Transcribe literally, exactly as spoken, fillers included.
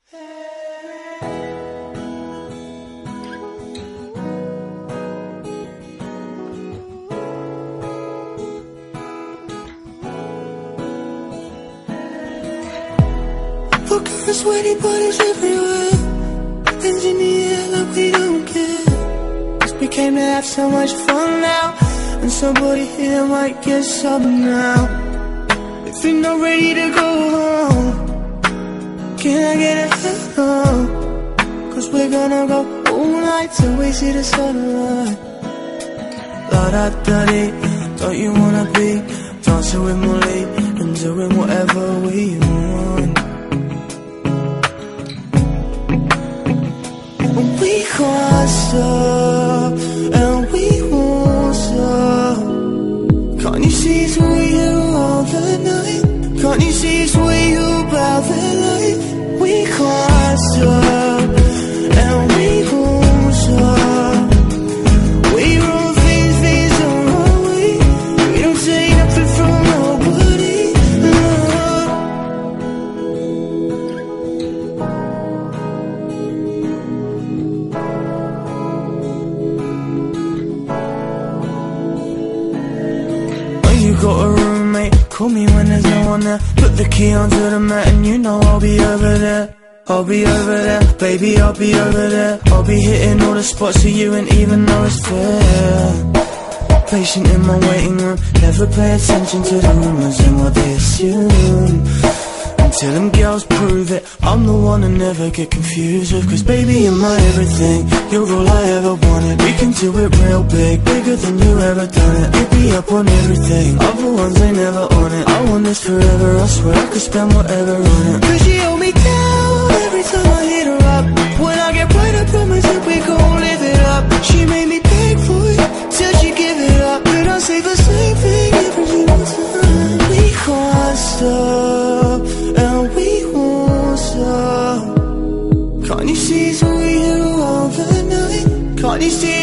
Look at the sweaty bodies everywhere, hands in the air like we don't care. Just became to have so much fun now, and somebody here might get some now. If you're not ready to go home, can I get a hello? Cause we're gonna go all night till we see the sunlight. La da da dee, don't you wanna be dancing with Molly and doing whatever we want? We can't stop, and we won't stop. Can't you see it's what we do all the night? Can't you see it's what you about the life? We can't stop, and we won't stop. We run things, things don't run away. We don't take nothing from nobody, no. You got a roommate, call me when there's no one there. Put the key onto the mat and you know I'll be over there. I'll be over there, baby, I'll be over there. I'll be hitting all the spots for you, and even though it's fair, patient in my waiting room, never pay attention to the rumors and what they assume. Until them girls prove it, I'm the one to never get confused with. Cause baby, you're my everything, you're all I ever wanted. We can do it real big, bigger than you ever done it. Hit me up on everything, other ones they never on it. I want this forever, I swear I could spend whatever on it. Cause she hold me down every time I hit her up. When I get right, I promise that we gon' live it up. She made me beg for it, till she give it up. But I say the same thing every single time. We can't stop, and we won't stop. Can't you see it's what we do all the night? Can't you see